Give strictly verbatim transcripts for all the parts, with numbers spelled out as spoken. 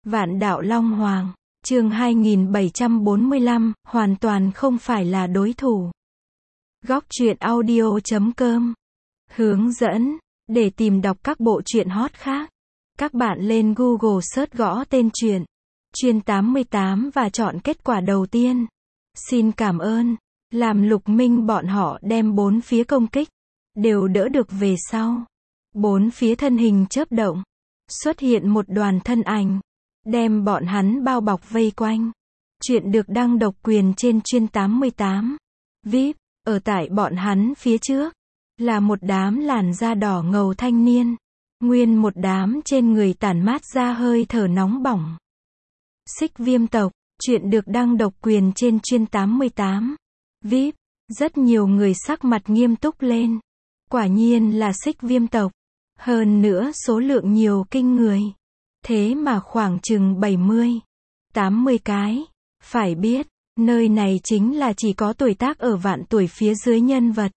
Vạn đạo Long Hoàng, chương hai nghìn bảy trăm bốn mươi lăm, hoàn toàn không phải là đối thủ. Góc truyện audio chấm com. Hướng dẫn, để tìm đọc các bộ truyện hot khác, các bạn lên Google search gõ tên truyện, Chuyên tám mươi tám và chọn kết quả đầu tiên. Xin cảm ơn, làm Lục Minh bọn họ đem bốn phía công kích, đều đỡ được về sau. Bốn phía thân hình chớp động, xuất hiện một đoàn thân ảnh, đem bọn hắn bao bọc vây quanh. Chuyện được đăng độc quyền trên Chuyên tám mươi tám. vê i pê, ở tại bọn hắn phía trước, là một đám làn da đỏ ngầu thanh niên. Nguyên một đám trên người tản mát ra hơi thở nóng bỏng. Xích Viêm tộc, chuyện được đăng độc quyền trên Chuyên tám mươi tám. vê i pê, rất nhiều người sắc mặt nghiêm túc lên. Quả nhiên là Xích Viêm tộc. Hơn nữa số lượng nhiều kinh người. Thế mà khoảng chừng bảy mươi, tám mươi cái. Phải biết, nơi này chính là chỉ có tuổi tác ở vạn tuổi phía dưới nhân vật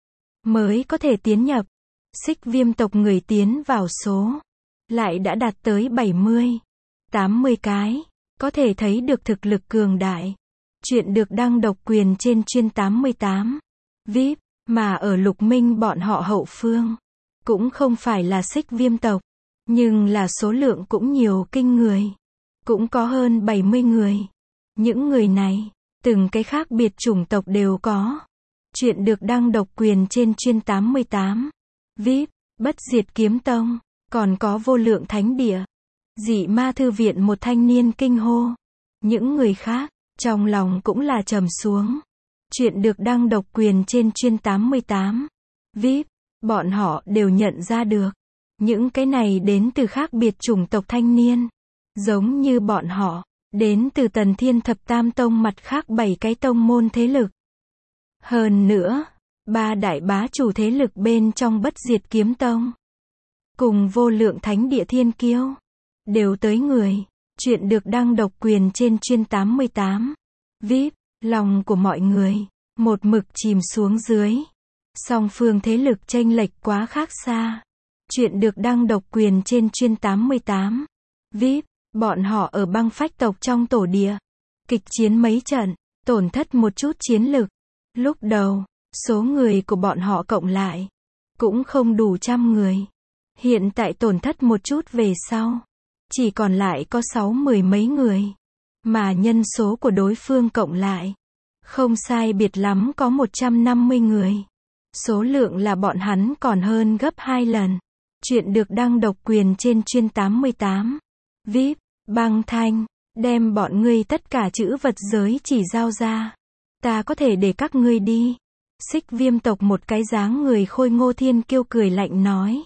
mới có thể tiến nhập. Xích Viêm tộc người tiến vào số lại đã đạt tới bảy mươi, tám mươi cái. Có thể thấy được thực lực cường đại. Chuyện được đăng độc quyền trên Chuyên tám mươi tám. vê i pê, mà ở Lục Minh bọn họ hậu phương, cũng không phải là Xích Viêm tộc, nhưng là số lượng cũng nhiều kinh người. Cũng có hơn bảy mươi người. Những người này, từng cái khác biệt chủng tộc đều có. Chuyện được đăng độc quyền trên Chuyên tám mươi tám. vê i pê, Bất Diệt Kiếm Tông, còn có Vô Lượng Thánh Địa, Dị Ma Thư Viện. Một thanh niên kinh hô. Những người khác, trong lòng cũng là trầm xuống. Chuyện được đăng độc quyền trên Chuyên tám mươi tám. vê i pê, bọn họ đều nhận ra được. Những cái này đến từ khác biệt chủng tộc thanh niên. Giống như bọn họ, đến từ Tần Thiên Thập Tam Tông mặt khác bảy cái tông môn thế lực. Hơn nữa, ba đại bá chủ thế lực bên trong Bất Diệt Kiếm Tông, cùng Vô Lượng Thánh Địa Thiên Kiêu, đều tới người. Chuyện được đăng độc quyền trên Chuyên tám mươi tám. vê i pê, lòng của mọi người, một mực chìm xuống dưới. Song phương thế lực chênh lệch quá khác xa. Chuyện được đăng độc quyền trên Chuyên tám mươi tám. vê i pê, bọn họ ở Băng Phách tộc trong tổ địa, kịch chiến mấy trận, tổn thất một chút chiến lực. Lúc đầu, số người của bọn họ cộng lại, cũng không đủ trăm người. Hiện tại tổn thất một chút về sau, chỉ còn lại có sáu mười mấy người. Mà nhân số của đối phương cộng lại, không sai biệt lắm có một trăm năm mươi người. Số lượng là bọn hắn còn hơn gấp hai lần. Chuyện được đăng độc quyền trên Chuyên tám mươi tám. vê i pê, Băng Thanh, đem bọn ngươi tất cả chữ vật giới chỉ giao ra. Ta có thể để các ngươi đi. Xích Viêm tộc một cái dáng người khôi ngô thiên kiêu cười lạnh nói.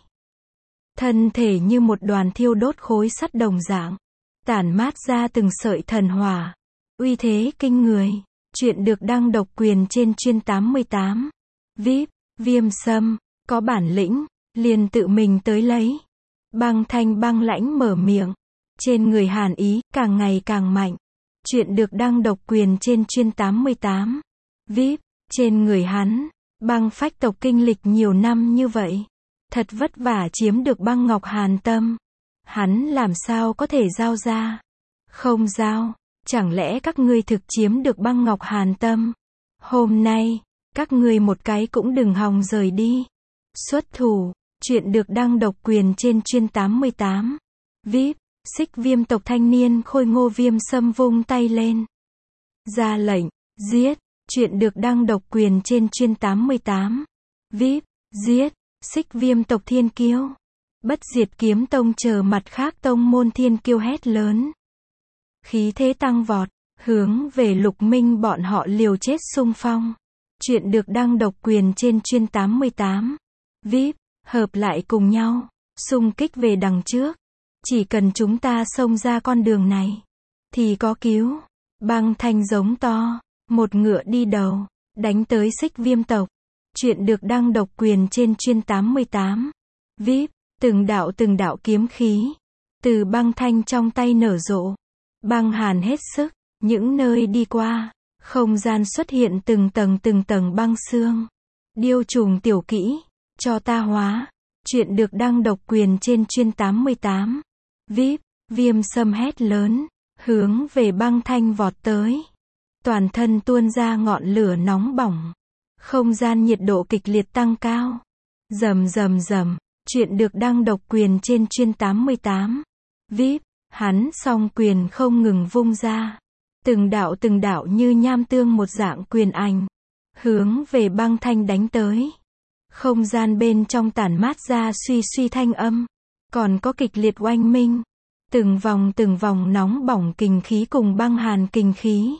Thân thể như một đoàn thiêu đốt khối sắt đồng dạng, tản mát ra từng sợi thần hỏa. Uy thế kinh người. Chuyện được đăng độc quyền trên Chuyên tám mươi tám. vê i pê, Viêm Sâm, có bản lĩnh, liền tự mình tới lấy. Băng Thanh băng lãnh mở miệng. Trên người hàn ý, càng ngày càng mạnh. Chuyện được đăng độc quyền trên Chuyên tám mươi tám. vê i pê, trên người hắn, Băng Phách tộc kinh lịch nhiều năm như vậy. Thật vất vả chiếm được băng ngọc hàn tâm. Hắn làm sao có thể giao ra? Không giao, chẳng lẽ các ngươi thực chiếm được băng ngọc hàn tâm? Hôm nay, các ngươi một cái cũng đừng hòng rời đi. Xuất thủ, chuyện được đăng độc quyền trên Chuyên tám mươi tám. vê i pê, Xích Viêm tộc thanh niên khôi ngô Viêm Sâm vung tay lên. Ra lệnh, giết, chuyện được đăng độc quyền trên Chuyên tám mươi tám. vê i pê, giết, Xích Viêm tộc thiên kiêu. Bất Diệt Kiếm Tông chờ mặt khác tông môn thiên kiêu hét lớn. Khí thế tăng vọt, hướng về Lục Minh bọn họ liều chết xung phong. Chuyện được đăng độc quyền trên Chuyên tám mươi tám. vê i pê, hợp lại cùng nhau, xung kích về đằng trước. Chỉ cần chúng ta xông ra con đường này, thì có cứu. Băng Thanh giống to, một ngựa đi đầu, đánh tới Xích Viêm tộc. Chuyện được đăng độc quyền trên Chuyên tám mươi tám. vê i pê, từng đạo từng đạo kiếm khí, từ Băng Thanh trong tay nở rộ. Băng hàn hết sức, những nơi đi qua, không gian xuất hiện từng tầng từng tầng băng xương. Điêu trùng tiểu kỹ, cho ta hóa. Chuyện được đăng độc quyền trên Chuyên tám mươi tám. vê i pê, Viêm Sâm hét lớn, hướng về Băng Thanh vọt tới. Toàn thân tuôn ra ngọn lửa nóng bỏng. Không gian nhiệt độ kịch liệt tăng cao. Rầm rầm rầm, chuyện được đăng độc quyền trên chuyên tám mươi tám. vê i pê, hắn song quyền không ngừng vung ra. Từng đạo từng đạo như nham tương một dạng quyền ảnh. Hướng về Băng Thanh đánh tới. Không gian bên trong tản mát ra suy suy thanh âm. Còn có kịch liệt oanh minh. Từng vòng từng vòng nóng bỏng kình khí cùng băng hàn kình khí.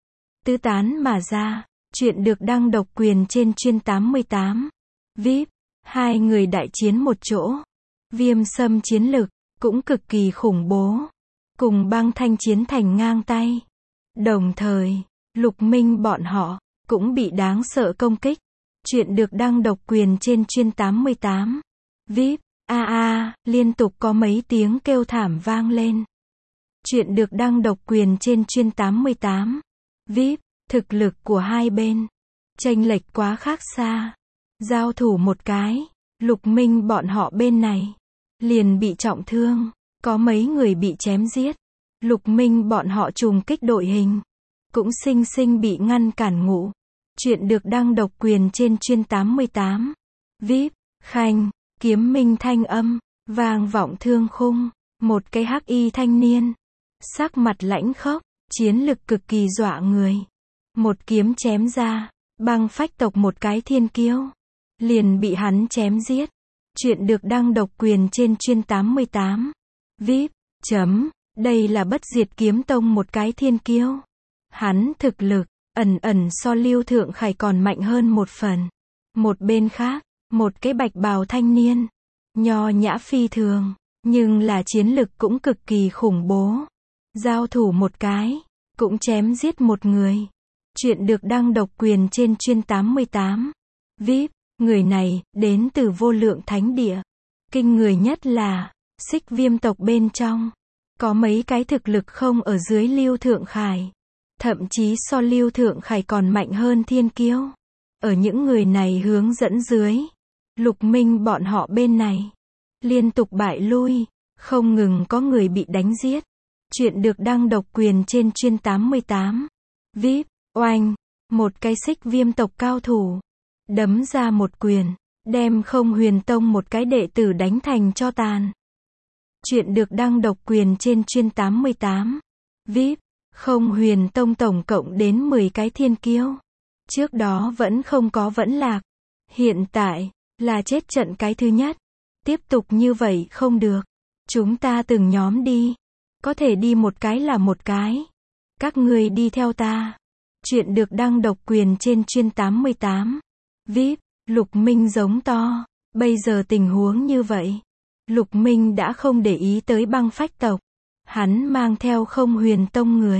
Tứ tán mà ra. Chuyện được đăng độc quyền trên chuyên tám mươi tám. vê i pê, hai người đại chiến một chỗ. Viêm Sâm chiến lực, cũng cực kỳ khủng bố. Cùng Băng Thanh chiến thành ngang tay. Đồng thời, Lục Minh bọn họ, cũng bị đáng sợ công kích. Chuyện được đăng độc quyền trên chuyên tám mươi tám. vê i pê, a a, liên tục có mấy tiếng kêu thảm vang lên. Chuyện được đăng độc quyền trên chuyên tám mươi tám. vê i pê, thực lực của hai bên chênh lệch quá khác xa. Giao thủ một cái, Lục Minh bọn họ bên này liền bị trọng thương, có mấy người bị chém giết. Lục Minh bọn họ trùng kích đội hình, cũng sinh sinh bị ngăn cản ngủ. Chuyện được đăng độc quyền trên chuyên tám mươi tám. vê i pê, khanh, kiếm minh thanh âm, vang vọng thương khung. Một cái hắc y thanh niên, sắc mặt lãnh khốc, chiến lực cực kỳ dọa người. Một kiếm chém ra, Băng Phách tộc một cái thiên kiêu, liền bị hắn chém giết. Chuyện được đăng độc quyền trên chuyên tám mươi tám. vê i pê, chấm, đây là Bất Diệt Kiếm Tông một cái thiên kiêu. Hắn thực lực, ẩn ẩn so Lưu Thượng Khải còn mạnh hơn một phần. Một bên khác, một cái bạch bào thanh niên, nho nhã phi thường, nhưng là chiến lực cũng cực kỳ khủng bố. Giao thủ một cái, cũng chém giết một người. Chuyện được đăng độc quyền trên chuyên tám mươi tám. vê i pê, người này, đến từ vô lượng thánh địa. Kinh người nhất là, Xích Viêm tộc bên trong, có mấy cái thực lực không ở dưới Lưu Thượng Khải. Thậm chí so Lưu Thượng Khải còn mạnh hơn thiên kiêu. Ở những người này hướng dẫn dưới, Lục Minh bọn họ bên này liên tục bại lui, không ngừng có người bị đánh giết. Chuyện được đăng độc quyền trên chuyên tám mươi tám. vê i pê, oanh, một cái Xích Viêm tộc cao thủ, đấm ra một quyền, đem Không Huyền Tông một cái đệ tử đánh thành tro tàn. Chuyện được đăng độc quyền trên chuyên tám mươi tám. vê i pê, Không Huyền Tông tổng cộng đến mười cái thiên kiêu. Trước đó vẫn không có vẫn lạc. Hiện tại, là chết trận cái thứ nhất. Tiếp tục như vậy không được. Chúng ta từng nhóm đi. Có thể đi một cái là một cái. Các người đi theo ta. Chuyện được đăng độc quyền trên chuyên tám mươi tám. vê i pê, Lục Minh giống to. Bây giờ tình huống như vậy, Lục Minh đã không để ý tới Băng Phách tộc. Hắn mang theo Không Huyền Tông người,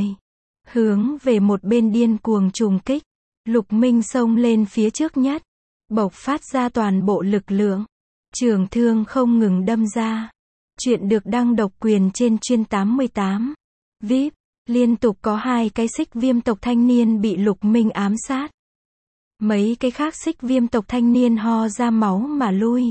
hướng về một bên điên cuồng trùng kích. Lục Minh xông lên phía trước nhất, bộc phát ra toàn bộ lực lượng. Trường thương không ngừng đâm ra. Chuyện được đăng độc quyền trên chuyên tám mươi tám. vê i pê, liên tục có hai cái Xích Viêm tộc thanh niên bị Lục Minh ám sát. Mấy cái khác Xích Viêm tộc thanh niên ho ra máu mà lui.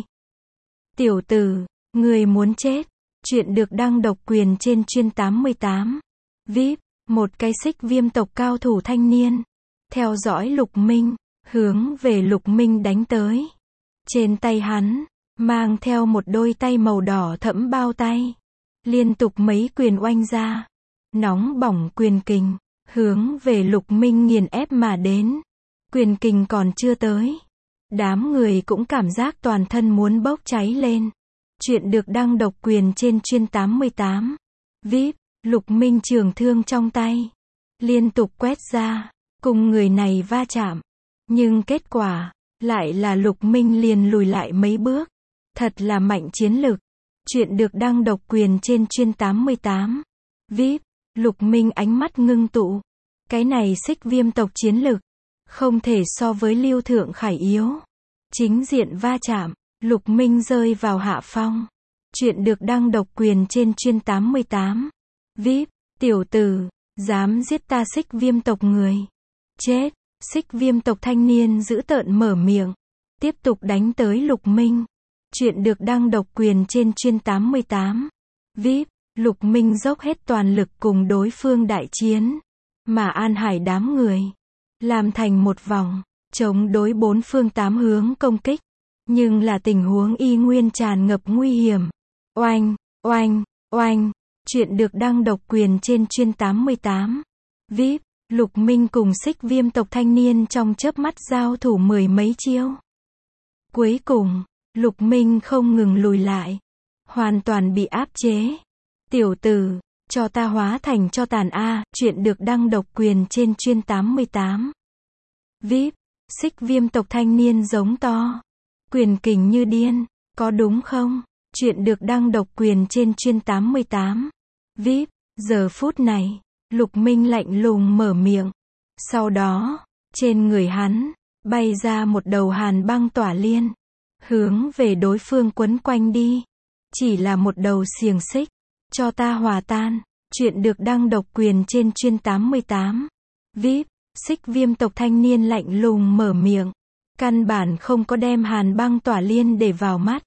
Tiểu tử, người muốn chết. Chuyện được đăng độc quyền trên chuyên tám mươi tám. vê i pê, một cái Xích Viêm tộc cao thủ thanh niên, theo dõi Lục Minh, hướng về Lục Minh đánh tới. Trên tay hắn, mang theo một đôi tay màu đỏ thẫm bao tay. Liên tục mấy quyền oanh ra. Nóng bỏng quyền kình, hướng về Lục Minh nghiền ép mà đến. Quyền kình còn chưa tới, đám người cũng cảm giác toàn thân muốn bốc cháy lên. Chuyện được đăng độc quyền trên chuyên tám mươi tám. vê i pê, Lục Minh trường thương trong tay, liên tục quét ra, cùng người này va chạm. Nhưng kết quả, lại là Lục Minh liền lùi lại mấy bước. Thật là mạnh chiến lực. Chuyện được đăng độc quyền trên chuyên tám mươi tám. vê i pê, Lục Minh ánh mắt ngưng tụ. Cái này Xích Viêm tộc chiến lực, không thể so với Lưu Thượng Khải yếu. Chính diện va chạm, Lục Minh rơi vào hạ phong. Chuyện được đăng độc quyền trên chuyên tám mươi tám. vê i pê, tiểu tử, dám giết ta Xích Viêm tộc người. Chết. Xích Viêm tộc thanh niên dữ tợn mở miệng, tiếp tục đánh tới Lục Minh. Chuyện được đăng độc quyền trên chuyên tám mươi tám. vê i pê, Lục Minh dốc hết toàn lực cùng đối phương đại chiến, mà An Hải đám người làm thành một vòng, chống đối bốn phương tám hướng công kích, nhưng là tình huống y nguyên tràn ngập nguy hiểm. Oanh, oanh, oanh, chuyện được đăng độc quyền trên chuyên tám mươi tám. vê i pê, Lục Minh cùng Xích Viêm tộc thanh niên trong chớp mắt giao thủ mười mấy chiêu. Cuối cùng, Lục Minh không ngừng lùi lại, hoàn toàn bị áp chế. Tiểu tử, cho ta hóa thành cho tàn a, chuyện được đăng độc quyền trên chuyên tám mươi tám. vê i pê, Xích Viêm tộc thanh niên giống to, quyền kình như điên, có đúng không? Chuyện được đăng độc quyền trên chuyên tám mươi tám. vê i pê, giờ phút này, Lục Minh lạnh lùng mở miệng. Sau đó, trên người hắn, bay ra một đầu hàn băng tỏa liên, hướng về đối phương quấn quanh đi. Chỉ là một đầu xiềng xích, cho ta hòa tan. Chuyện được đăng độc quyền trên chuyên tám mươi tám. vê i pê, Xích Viêm tộc thanh niên lạnh lùng mở miệng, căn bản không có đem hàn băng tỏa liên để vào mắt.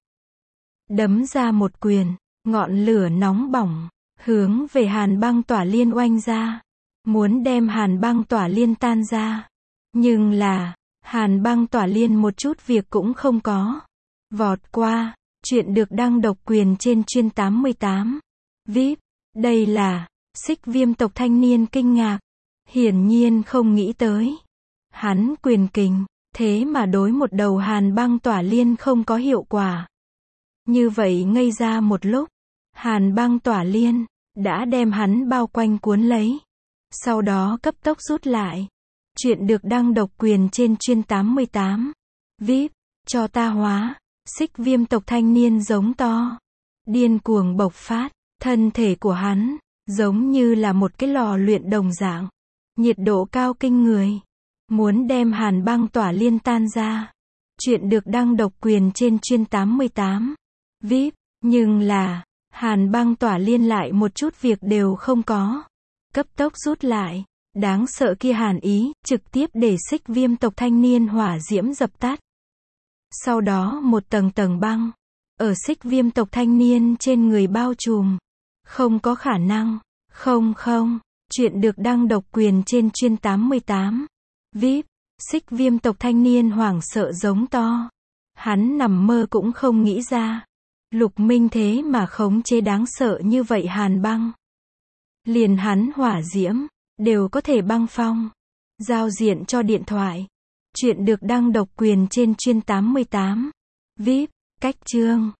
Đấm ra một quyền, ngọn lửa nóng bỏng, hướng về hàn băng tỏa liên oanh ra, muốn đem hàn băng tỏa liên tan ra. Nhưng là, hàn băng tỏa liên một chút việc cũng không có. Vọt qua, chuyện được đăng độc quyền trên chuyên tám mươi tám. vê i pê, đây là, Xích Viêm tộc thanh niên kinh ngạc, hiển nhiên không nghĩ tới. Hắn quyền kình, thế mà đối một đầu hàn băng tỏa liên không có hiệu quả. Như vậy ngây ra một lúc, hàn băng tỏa liên đã đem hắn bao quanh cuốn lấy, sau đó cấp tốc rút lại. Chuyện được đăng độc quyền trên chuyên tám mươi tám. vê i pê, cho ta hóa. Xích Viêm tộc thanh niên giống to, điên cuồng bộc phát, thân thể của hắn giống như là một cái lò luyện đồng dạng, nhiệt độ cao kinh người, muốn đem hàn băng tỏa liên tan ra. Chuyện được đăng độc quyền trên chuyên tám mươi tám. vê i pê, nhưng là, hàn băng tỏa liên lại một chút việc đều không có, cấp tốc rút lại. Đáng sợ kia hàn ý, trực tiếp để Xích Viêm tộc thanh niên hỏa diễm dập tắt. Sau đó một tầng tầng băng, ở Xích Viêm tộc thanh niên trên người bao trùm. Không có khả năng, không không, chuyện được đăng độc quyền trên chuyên tám mươi tám. vê i pê, Xích Viêm tộc thanh niên hoảng sợ giống to. Hắn nằm mơ cũng không nghĩ ra, Lục Minh thế mà khống chế đáng sợ như vậy hàn băng. Liền hắn hỏa diễm, đều có thể băng phong. Giao diện cho điện thoại. Chuyện được đăng độc quyền trên chuyên tám mươi tám. vê i pê, cách chương.